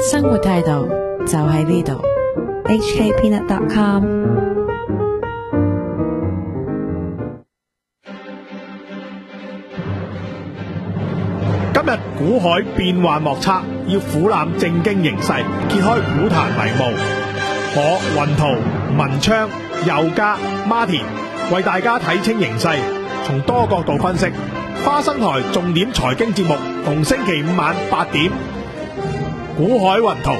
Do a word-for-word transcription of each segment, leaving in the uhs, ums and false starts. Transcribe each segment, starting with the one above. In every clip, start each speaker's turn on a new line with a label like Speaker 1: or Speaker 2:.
Speaker 1: 生活態度就喺呢度 H K peanut dot com。
Speaker 2: 今日股海變幻莫測，要俯瞰正經形勢，揭開股壇迷霧。我雲圖、文昌、佑嘉、Martin 為大家睇清形勢，從多角度分析。花生台重點財經節目，逢星期五晚八點，股海雲圖。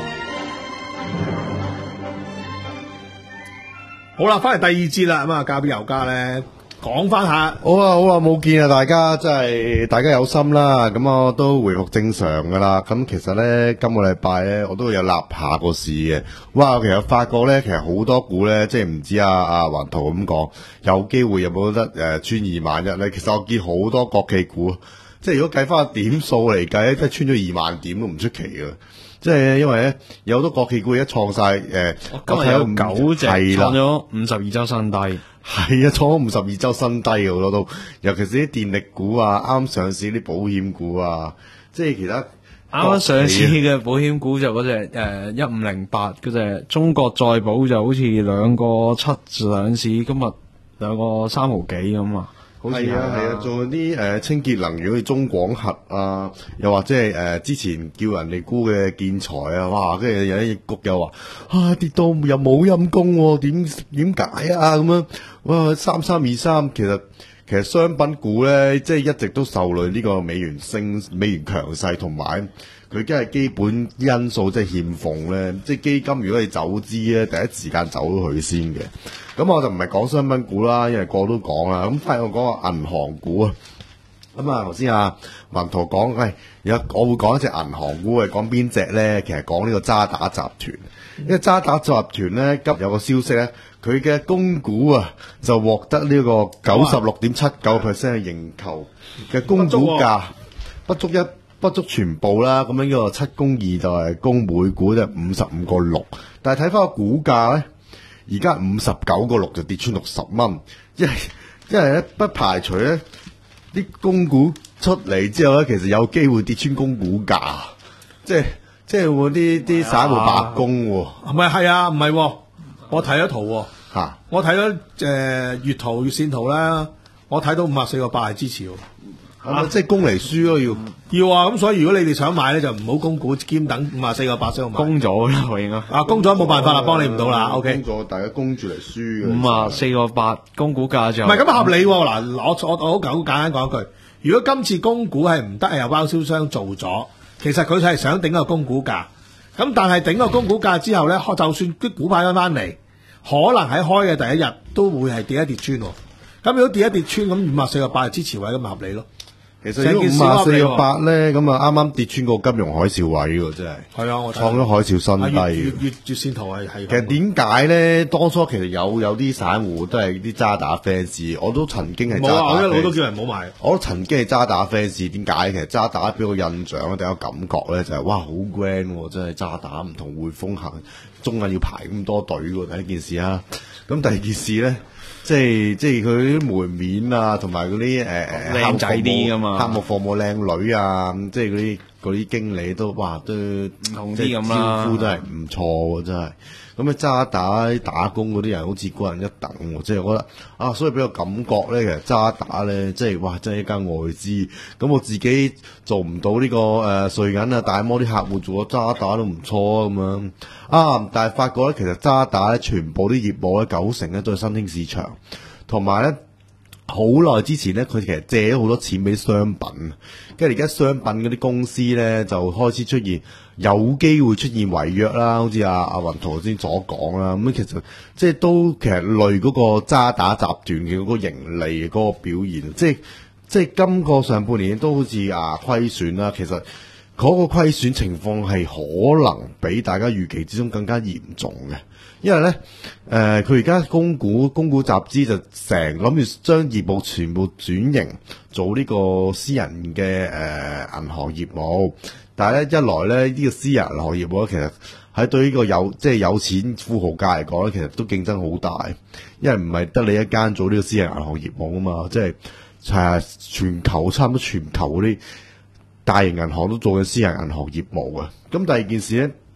Speaker 2: 好啦，翻嚟第二節啦，咁啊，交俾佑嘉咧。講翻下，
Speaker 3: 好啊好啊，冇見啊，大家真係大家有心啦，咁我都回復正常噶啦。咁其實呢，今個禮拜呢，我都有立下個市嘅。哇，其實發覺呢，其實好多股呢，即係唔知啊啊環圖咁講，有機會有冇得誒、呃、穿二萬一呢？其實我見好多國企股，即係如果計翻個點數嚟計，即係穿咗二萬點都唔出奇噶。即係因為咧，有好多國企股一創晒誒，
Speaker 4: 今日有九隻創咗五十二周新低，
Speaker 3: 係啊，創咗五十二周新低嘅好多都，尤其是啲電力股啊，啱上市啲保險股啊，即係其他
Speaker 4: 啱啱上市嘅保險股就嗰隻誒一五零八嗰隻中國再保就好似兩個七上市，今日兩個三毫幾咁啊。
Speaker 3: 係啊係啊，仲有啲誒清潔能源，好似中廣核啊，又或者係誒之前叫人哋沽嘅建材啊，哇！跟住有啲谷又話啊跌到又冇陰功，點點解啊咁樣？哇！三三二三，其實其實商品股咧，即係一直都受累呢個美元升、美元強勢，同埋佢梗係基本因素即係欠奉咧，即係基金如果你走資咧，第一時間走咗佢先嘅。咁我就唔係講商品股啦，因為個個都講啦。咁反而我講個銀行股啊。咁啊，頭先啊文圖講，喂、哎，有我會講一隻銀行股，係講邊隻咧？其實講呢個渣打集團。因為渣打集團咧，今有個消息咧，佢嘅供股啊就獲得呢個九十六點七九 percent 嘅認購嘅供股價，不足一不足全部啦。咁樣呢個七供二就係供每股就五十五個六，但係睇翻個股價咧。而家五十九個六就跌穿六十蚊，因為因為咧不排除咧啲供股出嚟之後咧，其實有機會跌穿供股價，即係即係會啲啲散戶白供喎。
Speaker 2: 係咪係啊？唔係、啊，我睇咗圖嚇、啊，我睇咗誒月圖月線圖啦，我睇到五十四個八係支持喎。
Speaker 3: 啊！即係供嚟輸咯，要
Speaker 2: 要啊！咁所以如果你哋想買咧，就唔好供股兼等五十四個八先好買。
Speaker 4: 供咗啦，我應該
Speaker 2: 啊，供咗冇辦法啦，幫你唔到啦。O K，
Speaker 3: 供咗大家供住嚟輸嘅。
Speaker 4: 五啊四個八供股價就
Speaker 2: 唔係咁合理喎。嗱，我我我好簡單講一句，如果今次供股係唔得，係由包銷商做咗，其實佢係想頂個供股價。咁但係頂個供股價之後咧，就算啲股派翻翻嚟，可能喺開嘅第一日都會係跌一跌穿。咁如果跌一跌穿，咁五啊四個八係支持位，咁咪合理咯。
Speaker 3: 其實呢五啊四個八咧，咁啊啱啱跌穿個金融海嘯位喎，真係。
Speaker 2: 係啊，我
Speaker 3: 創咗海嘯新低。
Speaker 2: 月月月月線圖係係。
Speaker 3: 其實點解咧？當初其實有有啲散戶都係啲渣打 fans，我都曾經係渣打 fans。冇啊，
Speaker 2: 我一路都叫人唔好買。
Speaker 3: 我都曾經係渣打 fans，點解？其實渣打俾我印象咧，第一個感覺咧就係、是、哇好 grand 喎，真係渣打唔同匯豐行，中間要排咁多隊喎，第一件事啊。咁第二件事咧。即係即係佢啲門面啊，同埋嗰啲誒誒
Speaker 4: 靚仔啲噶嘛，
Speaker 3: 客戶服務靚女啊，即係嗰啲嗰啲經理都哇都唔
Speaker 4: 同啲咁啦，
Speaker 3: 招呼都係唔錯喎，真係。咁啊渣打打工嗰啲人好似高人一等喎，即係我覺得啊，所以俾我感覺咧，其實渣打咧，即係哇，真係一間外資。咁我自己做唔到呢、這個誒瑞銀啊大摩啲客戶做咗渣打都唔錯咁樣啊，但係發覺咧，其實渣打咧全部啲業務咧九成咧都係新興市場，同埋咧。好耐之前咧，佢其實借咗好多錢俾商品，跟住而家商品嗰啲公司咧就開始出現有機會出現違約啦，好似阿阿雲圖先所講啦。咁其實即係都其實累嗰個渣打集團嘅嗰個盈利嗰個表現，即係即係今個上半年都好似啊虧損啦。其實嗰個虧損情況係可能比大家預期之中更加嚴重嘅。因為咧，誒佢而家供股供股集資就成諗住將業務全部轉型做呢個私人嘅誒、呃、銀行業務，但係咧一來咧呢、呢個私人銀行業務咧，其實喺對呢個有即係、就是、有錢富豪界嚟講咧，其實都競爭好大，因為唔係得你一間做呢個私人銀行業務啊嘛，即係係全球差唔多全球嗰啲大型銀行都做緊私人銀行業務嘅。咁第二件事咧。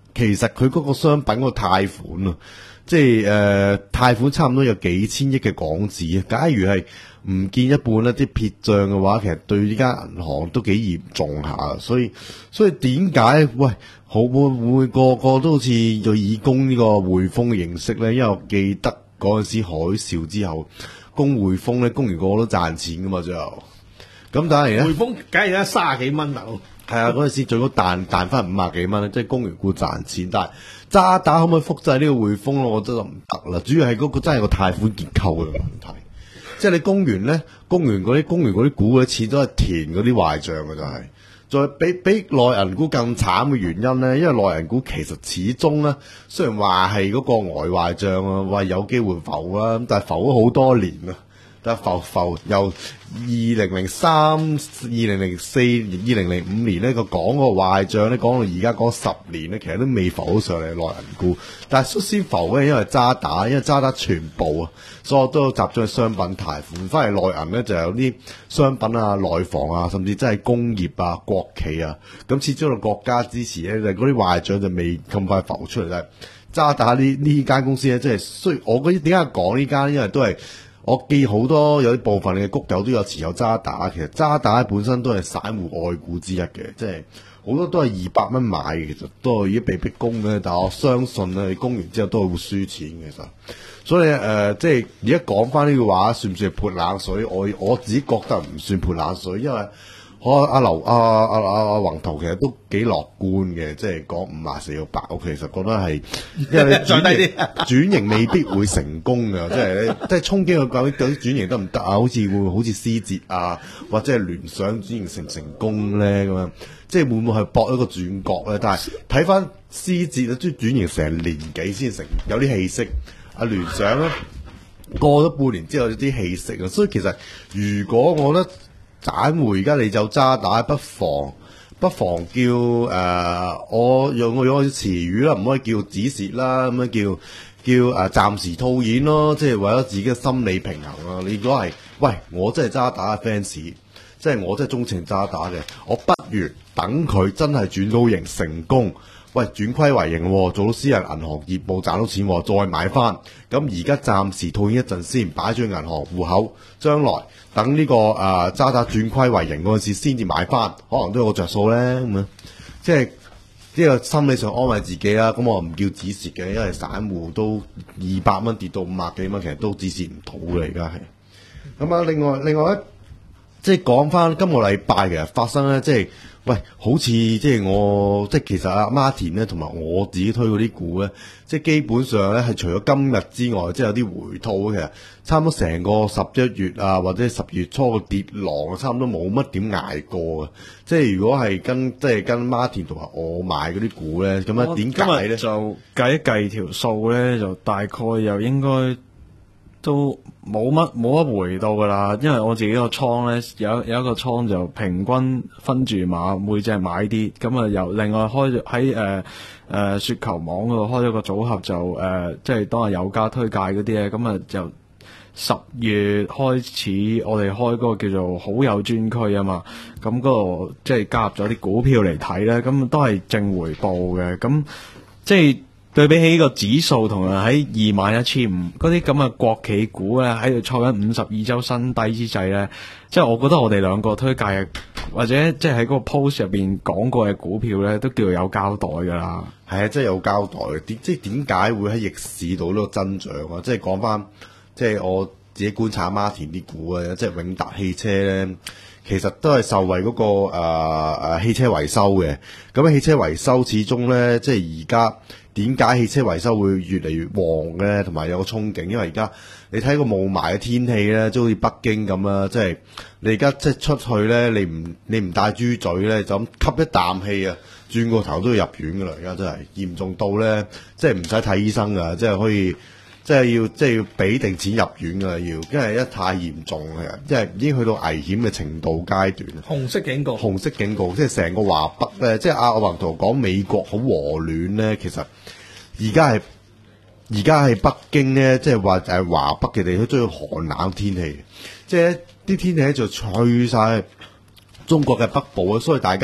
Speaker 3: 其實佢嗰個商品個貸款啊，即係誒、呃、貸款差唔多有幾千億嘅港紙啊。假如係唔見一半一啲撇帳嘅話，其實對呢間銀行都幾嚴重下。所以所以點解喂好會唔會個個都好似就以供呢個匯豐嘅形式咧？因為我記得嗰陣時海嘯之後，供匯豐咧供完個個都賺錢噶嘛，最後咁當然咧，
Speaker 2: 匯豐梗係而家卅幾蚊大佬。
Speaker 3: 係啊，嗰陣時最高彈彈翻五廿幾蚊，即係供完股賺錢。但係渣打可唔可以複製呢個匯豐咯？我覺得就唔得啦。主要係嗰個真係個貸款結構嘅問題。即係你供完咧，供完嗰啲供完嗰啲股嘅錢都係填嗰啲壞帳嘅，就係。再比比內銀股更慘嘅原因咧，因為內銀股其實始終咧，雖然話係嗰個呆壞帳啊，話有機會浮啦，咁但係浮咗好多年啦。但係浮浮由二零零三、二零零四、二零零五年呢個講個壞帳咧，講到而家講十年咧，其實都未浮到上嚟內銀股。但係率先浮咧，因為渣打，因為渣打全部啊，所有都有集中喺商品貸款，翻嚟內銀咧就有啲商品啊、內房啊，甚至真係工業啊、國企啊。咁始終個國家支持咧，就嗰啲壞帳就未咁快浮出嚟。但係渣打呢呢間公司咧，即係雖然我嗰啲點解講呢間，因為都係。我見好多有啲部分嘅谷友都有持有渣打，其實渣打本身都係散戶愛股之一嘅，即係好多都係二百蚊買嘅，其實都係已經被逼供嘅。但係我相信咧，你供完之後都係會輸錢嘅，其實。所以誒、呃，即係而家講翻呢句話，算唔算係潑冷水？我我自己覺得唔算潑冷水，因為我阿劉阿阿阿阿宏圖其實都幾樂觀嘅，即係講五廿四個八，我其實覺得係，因為你轉型轉型未必會成功嘅，即係你即係憧憬佢究竟有啲轉型得唔得啊？好似會好似思捷啊，或者係聯想轉型成唔成功咧咁樣，即係會唔會係搏一個轉角咧？但係睇翻思捷啊，即係轉型成年幾先成有啲氣息，阿聯想咧過咗半年之後有啲氣息啊，所以其實如果我覺得。散戶而家你就渣打，不妨不妨叫誒、呃，我用我用個詞語啦，唔可以叫止蝕啦，咁樣叫叫誒、呃、暫時套現咯，即係為咗自己嘅心理平衡啊！你如果係喂，我真係渣打嘅 fans，即係我真係鍾情渣打嘅，我不如等佢真係轉到型成功。喂，轉虧為盈，做到私人銀行業務賺到錢，再買翻。咁而家暫時套現一陣先，擺咗銀行戶口，將來等呢、這個誒渣打轉虧為盈嗰陣時，先至買翻，可能都有個着數咧。咁樣，即係呢個心理上安慰自己啦。咁我唔叫止蝕嘅，因為散戶都二百蚊跌到五廿幾蚊，其實都止蝕唔到嘅。而家係咁啊。另外另外咧，即係講翻今個禮拜其實發生咧，即係。喂，好似即係我即係其實阿 Martin 咧，同埋我自己推嗰啲股咧，即係基本上咧係除咗今日之外，即係有啲回吐，其實差唔多成個十一月啊，或者十月初個跌浪，差唔多冇乜點捱過啊！即係如果係跟即係跟 Martin 同埋我買嗰啲股咧，咁樣點解咧？
Speaker 4: 就計一計條數咧，就大概又應該。都冇乜冇乜回到噶啦，因為我自己個倉咧有有一個倉就平均分住碼，每隻買啲，咁啊又另外開咗喺誒誒雪球網嗰度開咗個組合就誒、呃、即係當係有價推介嗰啲咧，咁啊就十月開始我哋開嗰個叫做好友專區啊嘛，咁嗰度即係加入咗啲股票嚟睇咧，咁都係正回報嘅，咁即係。對比起呢個指數同埋喺二萬一千五嗰啲咁嘅國企股咧，喺度創緊五十二周新低之際咧，即係我覺得我哋兩個推介嘅或者即係喺嗰個 post 入邊講過嘅股票咧，都叫做有交代噶啦。
Speaker 3: 係啊，即係有交代嘅。點即係點解會喺逆市度呢個增長啊？即係講翻，即係我自己觀察 Martin 啲股啊，即係永達汽車咧，其實都係受惠嗰、那個誒誒、呃、汽車維修嘅。咁汽車維修始終咧，即係而家。點解汽車維修會越嚟越旺咧？同埋有個憧憬，因為而家你睇個霧霾嘅天氣咧，即好似北京咁啦，即係你而家即係出去咧，你唔你唔戴豬嘴咧，就咁吸一啖氣啊，轉個頭都要入院噶啦！而家真係嚴重到咧，即係唔使睇醫生噶，即係可以，即係要即係要俾定錢入院噶啦，要，因為一太嚴重嘅，即係已經去到危險嘅程度階段。
Speaker 2: 紅色警告，
Speaker 3: 紅色警告，即係成個華北咧，即係阿宏圖講美國好和暖咧，其實。而家係而家係北京咧，即係話誒華北嘅地區都要寒冷天氣，即係啲天氣咧就吹晒中國嘅北部啊，所以大家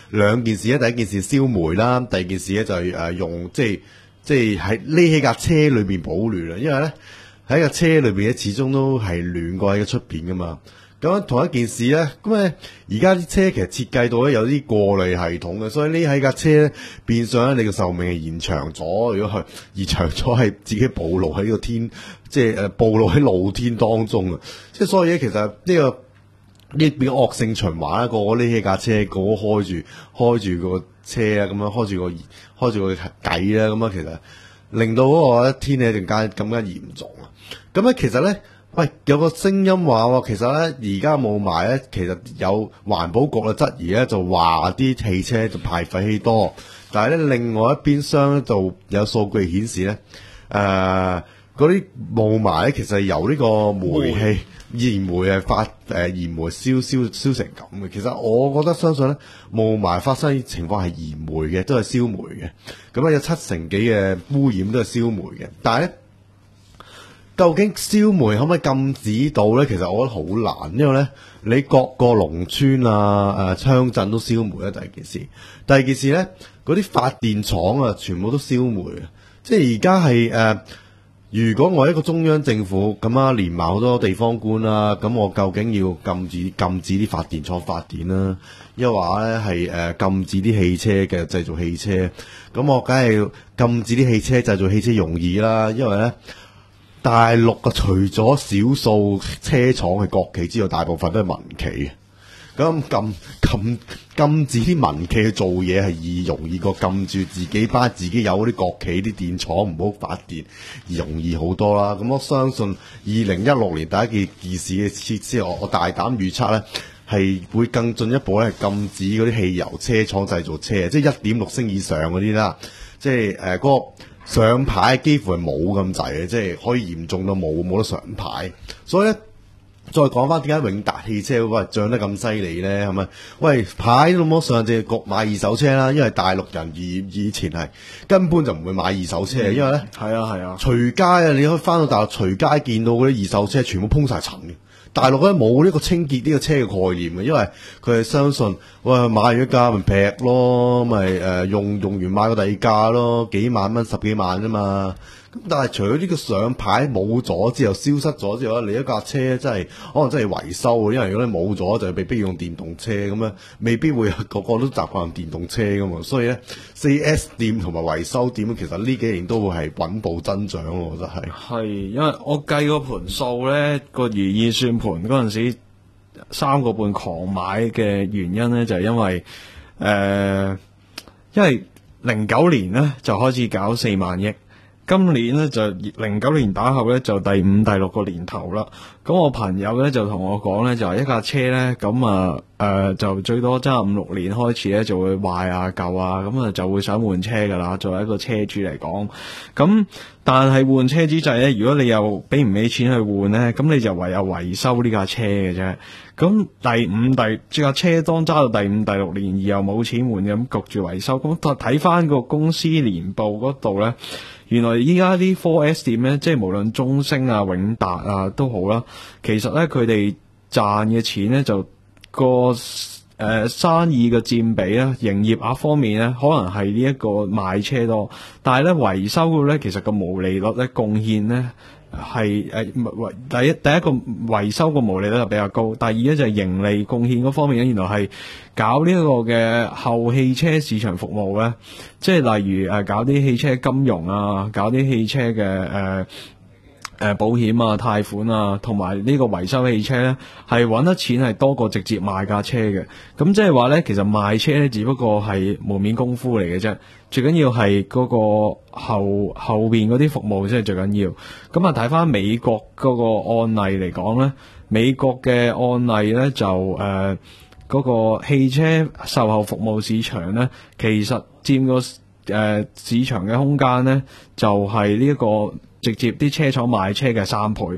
Speaker 3: 兩件事咧，第一件事燒煤啦，第二件事咧就係誒用即係即係喺匿喺架車裏邊保暖啊，因為咧喺架車裏邊咧始終都係暖過喺出邊噶嘛。咁同一件事咧，咁咧而家啲車其實設計到咧有啲過濾系統嘅，所以匿喺架車咧變相咧你個壽命係延長咗。如果係延長咗，係自己暴露喺呢個天，即係誒暴露喺露天當中啊！即係所以咧，其實呢、這個呢變惡性循環啦，個個匿喺架車，個個開住開住個車啊，咁樣開住個開住個計啦，咁樣其實令到嗰個天氣更加更加嚴重啊！咁咧其實咧。喂，有個聲音話喎，其實咧而家霧霾咧，其實有環保局嘅質疑咧，就話啲汽車就排廢氣多，但係咧另外一邊廂咧就有數據顯示咧，誒嗰啲霧霾咧其實係由呢個煤氣燃煤係發誒燃煤燒燒燒成咁嘅。其實我覺得相信咧霧霾發生情況係燃煤嘅，都係燒煤嘅，咁啊有七成幾嘅污染都係燒煤嘅，但係咧。究竟燒煤可唔可以禁止到咧？其實我覺得好難，因為咧你各個農村啊、誒鄉鎮都燒煤咧，第一件事。第二件事咧，嗰啲發電廠啊，全部都燒煤啊！即係而家係誒，如果我一個中央政府咁啊，連埋好多地方官啦，咁我究竟要禁止禁止啲發電廠發電啦，抑或咧係誒禁止啲汽車嘅製造汽車？咁我梗係要禁止啲汽車製造汽車容易啦，因為咧。大陸啊，除咗少數車廠係國企之外，大部分都係民企嘅。咁禁禁禁止啲民企去做嘢係易容易過禁住自己班自己有嗰啲國企啲電廠唔好發電，容易好多啦。咁我相信二零一六年第一件件事嘅設施，我我大膽預測咧係會更進一步咧，係禁止嗰啲汽油車廠製造車，即係一點六升以上嗰啲啦，即係誒嗰個。上牌幾乎係冇咁滯嘅，即係可以嚴重到冇冇得上牌。所以咧，再講翻點解永達汽車喂漲得咁犀利咧？係咪？喂，牌都冇上，只局買二手車啦。因為大陸人以以前係根本就唔會買二手車，嗯、因為咧
Speaker 4: 係啊係啊，
Speaker 3: 隨街啊，你可以翻到大陸隨街見到嗰啲二手車全部鋪晒塵嘅。大陸咧冇呢個清潔呢個車嘅概念嘅，因為佢係相信，喂買完一架咪劈咯，咪誒、呃、用用完買個第二架咯，幾萬蚊十幾萬啫嘛。咁但係除咗呢個上牌冇咗之後，消失咗之後咧，你一架車真係可能真係維修嘅，因為如果你冇咗就被逼用電動車咁樣，未必會個個都習慣用電動車噶嘛。所以咧，四 S 店同埋維修店其實呢幾年都會係穩步增長咯，我覺得係。係，因為我計個盤數咧，個如意算盤嗰陣時三個半狂買嘅原因咧，就係、是、因為誒、呃，因為零九年咧就開始搞四萬億。今年咧就零九年打後咧就第五第六個年頭啦，咁我朋友咧就同我講咧就係一架車咧咁啊誒就最多揸五六年開始咧就會壞啊舊啊，咁啊就會想換車噶啦，作為一個車主嚟講，咁但係換車之際咧，如果你又俾唔起錢去換咧，咁你就唯有維修呢架車嘅啫。咁第五第架車當揸到第五第六年而又冇錢換，咁焗住維修，咁睇翻個公司年報嗰度咧。原來依家啲 四 S 店咧，即係無論中升啊、永達啊都好啦，其實咧佢哋賺嘅錢咧就個誒、呃、生意嘅佔比咧，營業額方面咧，可能係呢一個賣車多，但係咧維修嘅咧，其實個毛利率咧貢獻咧係誒維第一第一個維修個毛利率就比較高，第二咧就係盈利貢獻嗰方面咧，原來係搞呢一個嘅後汽車市場服務咧，即係例如誒、呃、搞啲汽車金融啊，搞啲汽車嘅誒誒保險啊、貸款啊，同埋呢個維修汽車咧，係揾得錢係多過直接賣架車嘅。咁即係話咧，其實賣車咧，只不過係門面功夫嚟嘅啫。最緊要係嗰個後後邊嗰啲服務先係最緊要。咁啊，睇翻美國嗰個案例嚟講咧，美國嘅案例咧就誒嗰、呃嗰個汽車售後服務市場咧，其實佔個誒、呃、市場嘅空間咧，就係呢一個直接啲車廠賣車嘅三倍。咁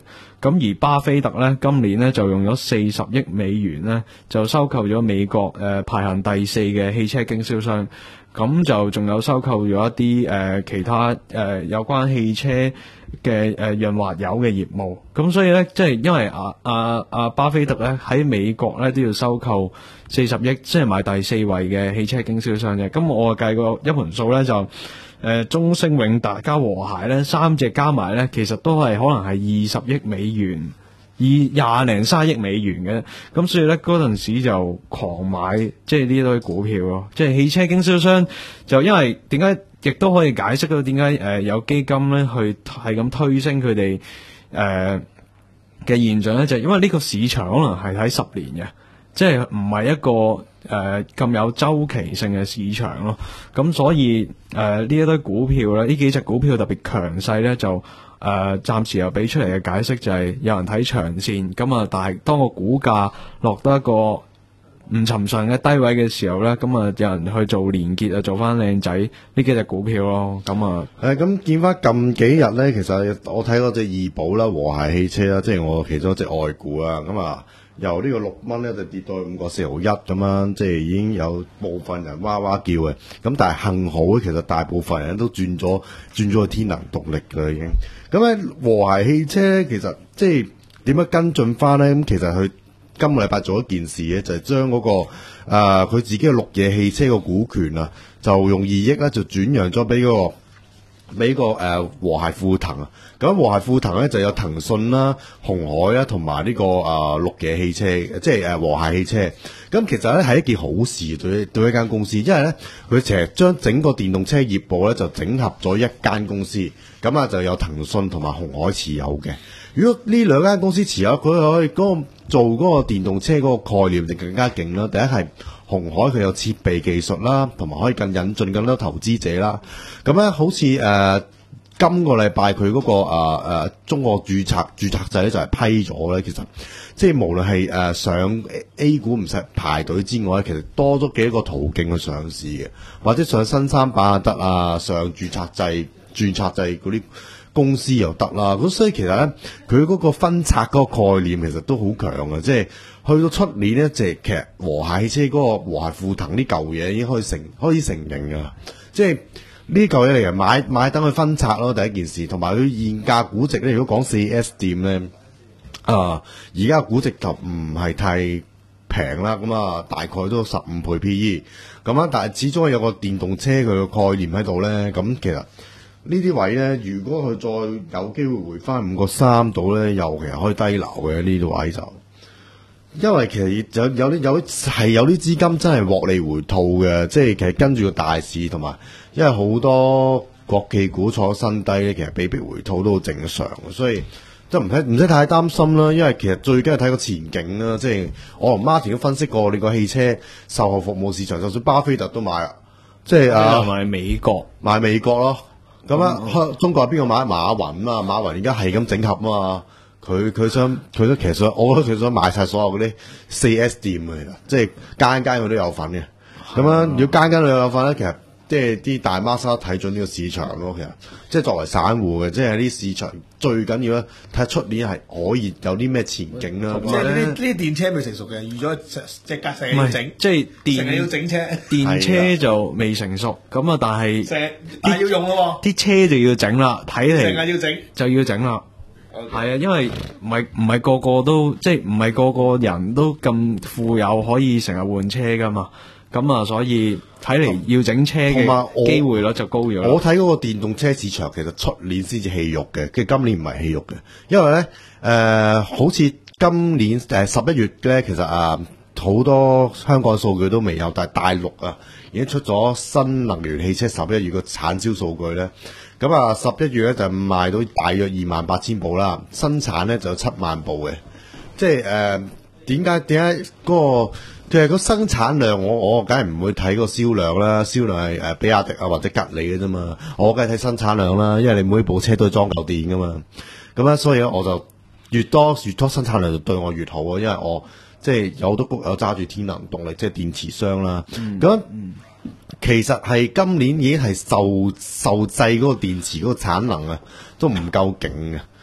Speaker 4: 咁而巴菲特咧今年咧就用咗四十億美元咧就收購咗美國誒、呃、排行第四嘅汽車經銷商。咁就仲有收購咗一啲誒、呃、其他誒、呃、有關汽車嘅誒潤滑油嘅業務。咁所以咧，即係因為阿阿阿巴菲特咧喺美國咧都要收購四十億，即係買第四位嘅汽車經銷商嘅。咁我計過一盤數咧，就誒、呃、中升永達加和諧咧三隻加埋咧，其實都係可能係二十億美元。以廿零三億美元嘅，咁所以咧嗰陣時就狂買，即係呢堆股票咯。即係汽車經銷商就因為點解，亦都可以解釋到點解誒有基金咧去係咁推升佢哋誒嘅現象咧，就係、因為呢個市場可能係睇十年嘅，即係唔係一個誒咁、呃、有周期性嘅市場咯。咁所以誒呢、呃、一堆股票咧，呢幾隻股票特別強勢咧就。誒、呃，暫時又俾出嚟嘅解釋就係有人睇長線，咁啊，但係當個股價落得一個唔尋常嘅低位嘅時候咧，咁啊，有人去做連結啊，做翻靚仔呢幾隻股票咯，咁啊，
Speaker 3: 誒，咁見翻近幾日咧，其實我睇嗰隻二寶啦，和諧汽車啦，即係我其中一隻外股啊，咁啊。由呢個六蚊咧就跌到五個四毫一咁樣，即係已經有部分人哇哇叫嘅。咁但係幸好咧，其實大部分人都轉咗轉咗去天能動力㗎啦已經。咁咧和諧汽車其實即係點樣跟進翻咧？咁其實佢今個禮拜做一件事咧，就係將嗰個誒佢、呃、自己嘅綠野汽車個股權啊，就用二億咧就轉讓咗俾嗰個。俾個誒、呃、和諧富騰啊，咁和諧富騰咧就有騰訊啦、鴻海啦同埋呢個誒綠野汽車，即係誒和諧汽車。咁其實咧係一件好事對對一間公司，因為咧佢其實將整個電動車業務咧就整合咗一間公司，咁啊就有騰訊同埋鴻海持有嘅。如果呢兩間公司持有，佢可以嗰個做嗰個電動車嗰個概念就更加勁啦。第一係鴻海佢有設備技術啦，同埋可以更引進更多投資者啦。咁咧好似誒、呃、今個禮拜佢嗰個誒、呃、中國註冊註冊制咧就係批咗咧。其實即係無論係誒上 A 股唔使排隊之外，其實多咗幾個途徑去上市嘅，或者上新三板得啊，上註冊制註冊制嗰啲公司又得啦。咁所以其實咧佢嗰個分拆嗰個概念其實都好強啊，即係。去到出年咧，即係其實和諧汽車嗰個和諧富騰呢嚿嘢已經可以成可以成型噶啦，即係呢嚿嘢嚟嘅買買等佢分拆咯，第一件事，同埋佢現價估值咧，如果講四 S 店咧，啊而家估值就唔係太平啦，咁啊大概都十五倍 P E， 咁啊，但係始終有個電動車佢嘅概念喺度咧，咁其實呢啲位咧，如果佢再有機會回翻五個三度咧，又其實可以低流嘅呢啲位就。因為其實有有啲有係有啲資金真係獲利回吐嘅，即係其實跟住個大市同埋，因為好多國企股創新低咧，其實被逼回吐都好正常，所以即係唔使唔使太擔心啦。因為其實最緊係睇個前景啦，即係我同 Martin 都分析過，你個汽車售後服務市場，就算巴菲特都買啊，即係啊
Speaker 4: 買美國
Speaker 3: 買美國咯。咁啊、嗯，中國係邊個買馬雲啊？馬雲而家係咁整合啊嘛。佢佢想佢都其實想，我覺得佢想買晒所有嗰啲四 S 店嘅，即係間間佢都有份嘅。咁樣如果間間都有份咧，其實即係啲大孖沙睇準呢個市場咯。其實即係作為散戶嘅，即係啲市場最緊要咧，睇下出年係可以有啲咩前景啦。
Speaker 2: 即係呢啲呢啲電車未成熟嘅，預咗隻架成日要整，
Speaker 4: 即係電
Speaker 2: 成日要整車，
Speaker 4: 電車就未成熟。咁啊，但係
Speaker 2: 成日但係要用咯，
Speaker 4: 啲車就要整啦，睇嚟
Speaker 2: 成日要整
Speaker 4: 就要整啦。係
Speaker 2: Okay.
Speaker 4: 啊，因為唔係唔係個個都即係唔係個個人都咁富有可以成日換車噶嘛，咁啊所以睇嚟要整車嘅機會率就高咗。
Speaker 3: 我睇嗰個電動車市場其實出年先至戲肉嘅，跟住今年唔係戲肉嘅，因為咧誒、呃、好似今年誒十一月咧，其實啊好多香港數據都未有，但係大陸啊已經出咗新能源汽車十一月嘅產銷數據咧。咁啊，十一月咧就賣到大約二萬八千部啦，生產咧就有七萬部嘅，即係誒點解點解嗰個其實個生產量我我梗係唔會睇個銷量啦，銷量係誒比亞迪啊或者吉利嘅啫嘛，我梗係睇生產量啦，因為你每部車都係裝夠電噶嘛，咁咧所以咧我就越多越多生產量就對我越好啊，因為我即係有好多谷友揸住天能動力即係電池箱啦，咁、嗯。其實係今年已經係受受制嗰個電池嗰個產能啊，都唔夠勁嘅。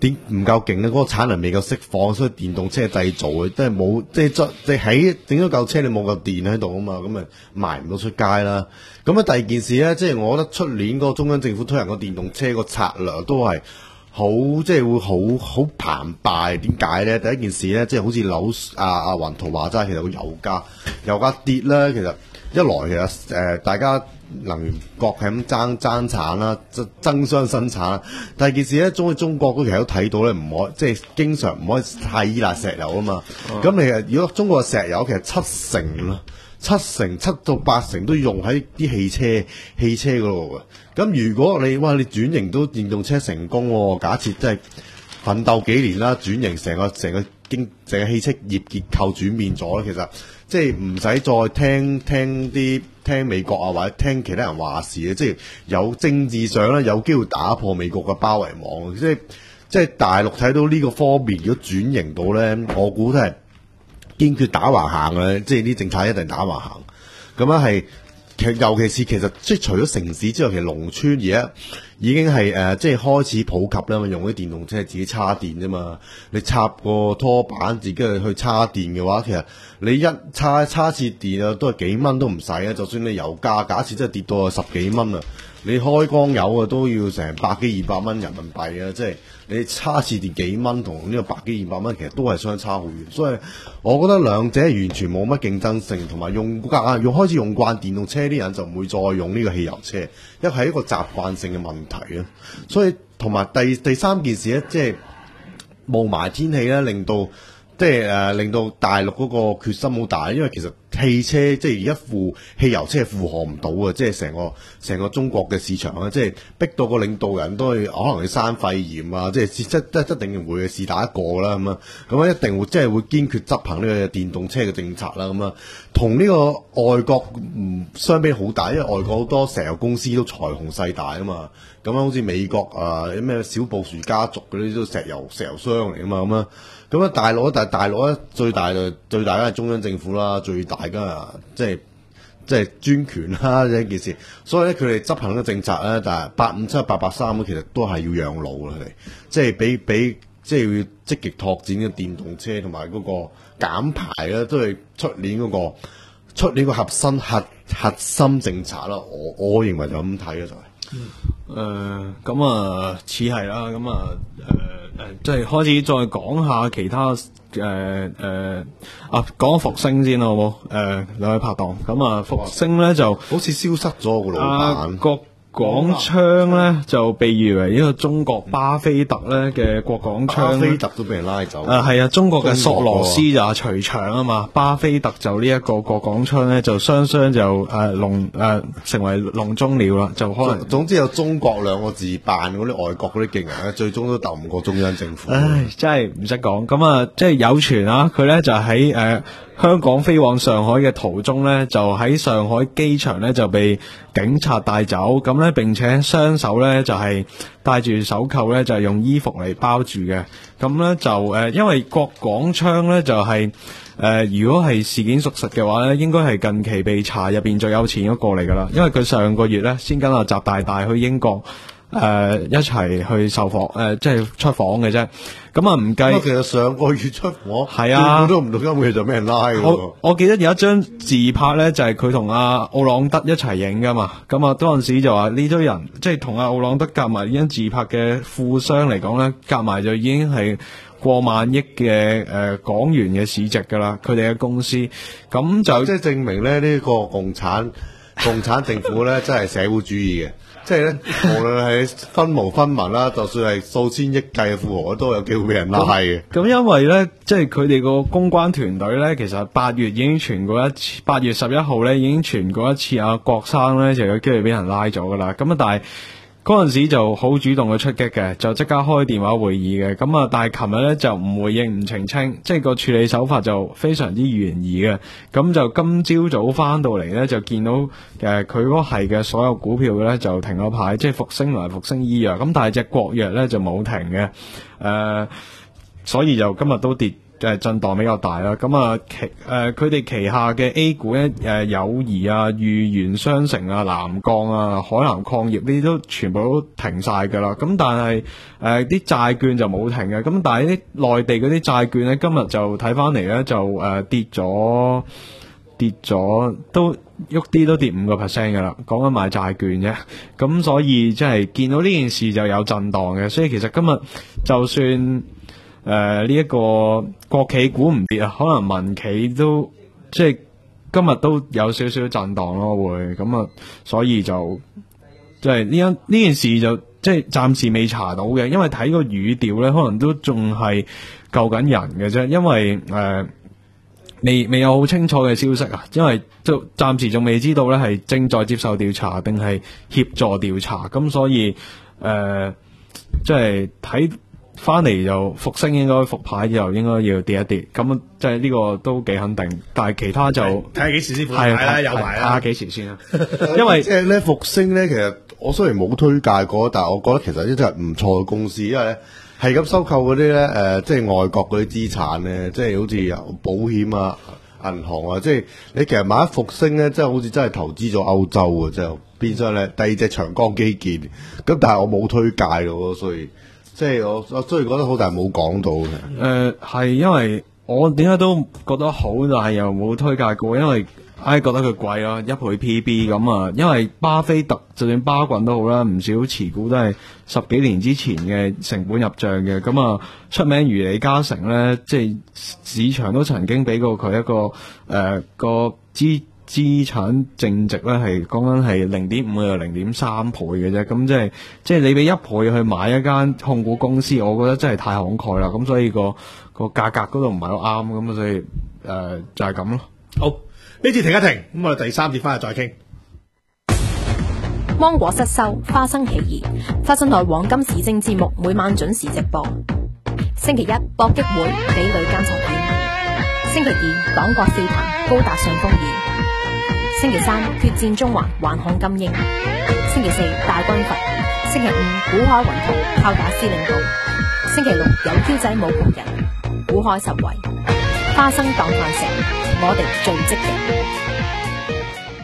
Speaker 3: 點唔夠勁咧？嗰、那個產能未夠釋放，所以電動車製造嘅都係冇，即係即係喺整咗嚿車，你冇嚿電喺度啊嘛，咁咪賣唔到出街啦。咁啊，第二件事咧，即係我覺得出年嗰個中央政府推行個電動車個策略都係好，即係會好好澎湃。點解咧？第一件事咧，即係好似樓阿阿雲圖話齋，其實個油價油價跌咧，其實一來其實誒、呃、大家能源國係咁爭爭產啦，爭爭相生產啦。第二件事咧，中中國嗰其實都睇到咧，唔可即係經常唔可以太依賴石油啊嘛。咁、嗯、你其實如果中國嘅石油其實七成啦。七成七到八成都用喺啲汽車汽車嗰度嘅，咁如果你哇你轉型到電動車成功，哦，假設真係奮鬥幾年啦，轉型成個成個經成個汽車業結構轉變咗咧，其實即係唔使再聽聽啲聽美國啊或者聽其他人話事嘅，即係有政治上咧有機會打破美國嘅包圍網，即係即係大陸睇到呢個方面如果轉型到咧，我估都係堅決打橫行嘅，即係啲政策一定打橫行。咁樣係其尤其是其實即係除咗城市之外，其實農村而家已經係誒、呃、即係開始普及啦嘛，用啲電動車自己叉電啫嘛。你插個拖板自己去叉電嘅話，其實你一叉叉次電啊，都係幾蚊都唔使啊。就算你油價假設真係跌到十幾蚊啊，你開缸油啊都要成百幾二百蚊人民幣啊，即係。你差次電幾蚊同呢個百幾二百蚊，其實都係相差好遠，所以我覺得兩者完全冇乜競爭性，同埋用慣用開始用慣電動車啲人就唔會再用呢個汽油車，因為係一個習慣性嘅問題啊。所以同埋第第三件事咧，即係霧霾天氣咧，令到即係誒、呃、令到大陸嗰個決心好大，因為其實汽車即係而家負汽油車係負荷唔到嘅，即係成個成個中國嘅市場啊，即係逼到個領導人都係可能要生肺炎啊，即係即即即一定會是打一個啦咁啊，咁啊一定會即係會堅決執行呢個電動車嘅政策啦咁啊，同呢個外國唔相比好大，因為外國好多石油公司都財雄勢大啊嘛，咁樣好似美國啊咩小布殊家族嗰啲都石油石油商嚟啊嘛咁啊。咁啊，大陸但係大陸咧最大就最大嘅係中央政府啦，最大嘅即係即係專權啦呢一件事。所以咧，佢哋執行嘅政策咧，但係八五七八八三其實都係要讓路啦，佢哋即係俾俾即係要積極拓展嘅電動車同埋嗰個減排咧，都係出年嗰個出年個核心核核心政策啦。我我認為就咁睇嘅就係。
Speaker 4: 誒咁啊，似係啦，咁啊誒誒，即係開始再講下其他誒誒、呃、啊，講復星先啦，好冇？誒、呃、兩位拍檔，咁啊復星咧就
Speaker 3: 好似消失咗個老闆。
Speaker 4: 啊廣昌咧就被譽為呢個中國巴菲特咧嘅郭廣昌，
Speaker 3: 巴菲特都俾人拉走。
Speaker 4: 誒係啊，中國嘅索羅斯就係徐翔啊嘛，巴菲特就呢一個郭廣昌咧就雙雙就誒籠誒成為籠中鳥啦，就可能
Speaker 3: 總，總之有中國兩個字扮嗰啲外國嗰啲勁人咧，最終都鬥唔過中央政府。
Speaker 4: 唉，真係唔識講。咁啊，即係有傳啊，佢咧就喺誒、呃、香港飛往上海嘅途中咧，就喺上海機場咧就被警察帶走，咁咧並且雙手咧就係、是、戴住手扣咧，就係、是、用衣服嚟包住嘅。咁咧就誒、呃，因為郭廣昌咧就係、是、誒、呃，如果係事件屬實嘅話咧，應該係近期被查入邊最有錢嗰個嚟噶啦，因為佢上個月咧先跟阿習大大去英國。誒、呃，一齊去受訪，誒、呃，即係出訪嘅啫。咁啊，唔計。
Speaker 3: 其實上個月出訪，
Speaker 4: 係啊，
Speaker 3: 都唔到今個月就俾人拉嘅。
Speaker 4: 我我記得有一張自拍咧，就係佢同阿奧朗德一齊影噶嘛。咁啊，嗰陣時就話呢堆人，即係同阿奧朗德夾埋呢張自拍嘅富商嚟講咧，夾埋就已經係過萬億嘅誒港元嘅市值噶啦。佢哋嘅公司，咁就
Speaker 3: 即係證明咧呢、這個共產共產政府咧真係社會主義嘅。即係咧，無論係分毛分文啦，就算係數千億計嘅富豪，都有機會俾人拉嘅。
Speaker 4: 咁因為咧，即係佢哋個公關團隊咧，其實八月已經傳過一次，八月十一號咧已經傳過一次阿郭生咧就有機會俾人拉咗噶啦。咁啊，但係嗰陣時就好主動去出擊嘅，就即刻開電話會議嘅。咁啊，但係琴日咧就唔回應唔澄清，即係個處理手法就非常之懸疑嘅。咁就今朝早翻到嚟咧，就見到誒佢嗰係嘅所有股票咧就停咗牌，即係復星同埋復星醫藥。咁但係隻國藥咧就冇停嘅，誒、呃，所以就今日都跌誒震盪比較大啦。咁啊旗誒佢哋旗下嘅 A 股咧，誒友誼啊、豫園商城啊、南鋼啊、海南礦業呢啲都全部都停晒㗎啦。咁但係誒啲債券就冇停嘅。咁但係啲內地嗰啲債券咧，今日就睇翻嚟咧就誒、呃、跌咗。跌咗都喐啲都跌五個 percent 噶啦，講緊買債券啫，咁所以即係見到呢件事就有震盪嘅，所以其實今日就算誒呢一個國企股唔跌啊，可能民企都即係今日都有少少震盪咯，會咁啊，所以就即係呢一呢件事就即係暫時未查到嘅，因為睇個語調咧，可能都仲係救緊人嘅啫，因為誒。呃未未有好清楚嘅消息啊，因為就暫時仲未知道咧係正在接受調查定係協助調查，咁所以誒即係睇翻嚟就復星應該復牌之後應該要跌一跌，咁即係呢個都幾肯定，但係其他就
Speaker 2: 睇下幾時先復牌啦，有排啦，
Speaker 4: 睇下幾時先啦，因為
Speaker 3: 即係咧復星咧，其實我雖然冇推介過，但係我覺得其實呢真係唔錯嘅公司，因為咧。係咁收購嗰啲咧，誒、呃，即係外國嗰啲資產咧，即係好似有保險啊、銀行啊，即係你其實買一復星咧，即係好似真係投資咗歐洲啊，即係變相咧第二隻長江基建，咁但係我冇推介嘅，所以即係我我雖然覺得好，但係冇講到嘅。誒、
Speaker 4: 呃，係因為我點解都覺得好，但係又冇推介過，因為。唉，覺得佢貴咯，一倍 P B 咁啊，因為巴菲特就算巴郡都好啦，唔少持股都係十幾年之前嘅成本入賬嘅，咁啊出名如李嘉誠咧，即係市場都曾經俾過佢一個誒、呃、個資資產淨值咧係講緊係零點五到零點三倍嘅啫，咁即係即係你俾一倍去買一間控股公司，我覺得真係太慷慨啦，咁所以個個價格嗰度唔係好啱，咁所以誒、呃、就係咁咯。
Speaker 2: 好。呢次停一停，咁我哋第三節翻嚟再傾。
Speaker 5: 芒果失收，花生起義，花生台黃金時政節目每晚準時直播。星期一搏擊會，俾女奸囚睇；星期二黨國笑談，高達上風宴；星期三決戰中環，還看金鷹；星期四大軍閥；星期五股海雲圖，炮打司令部；星期六有 Q 仔冇窮人，股海十圍。花生當飯食，我哋最積極。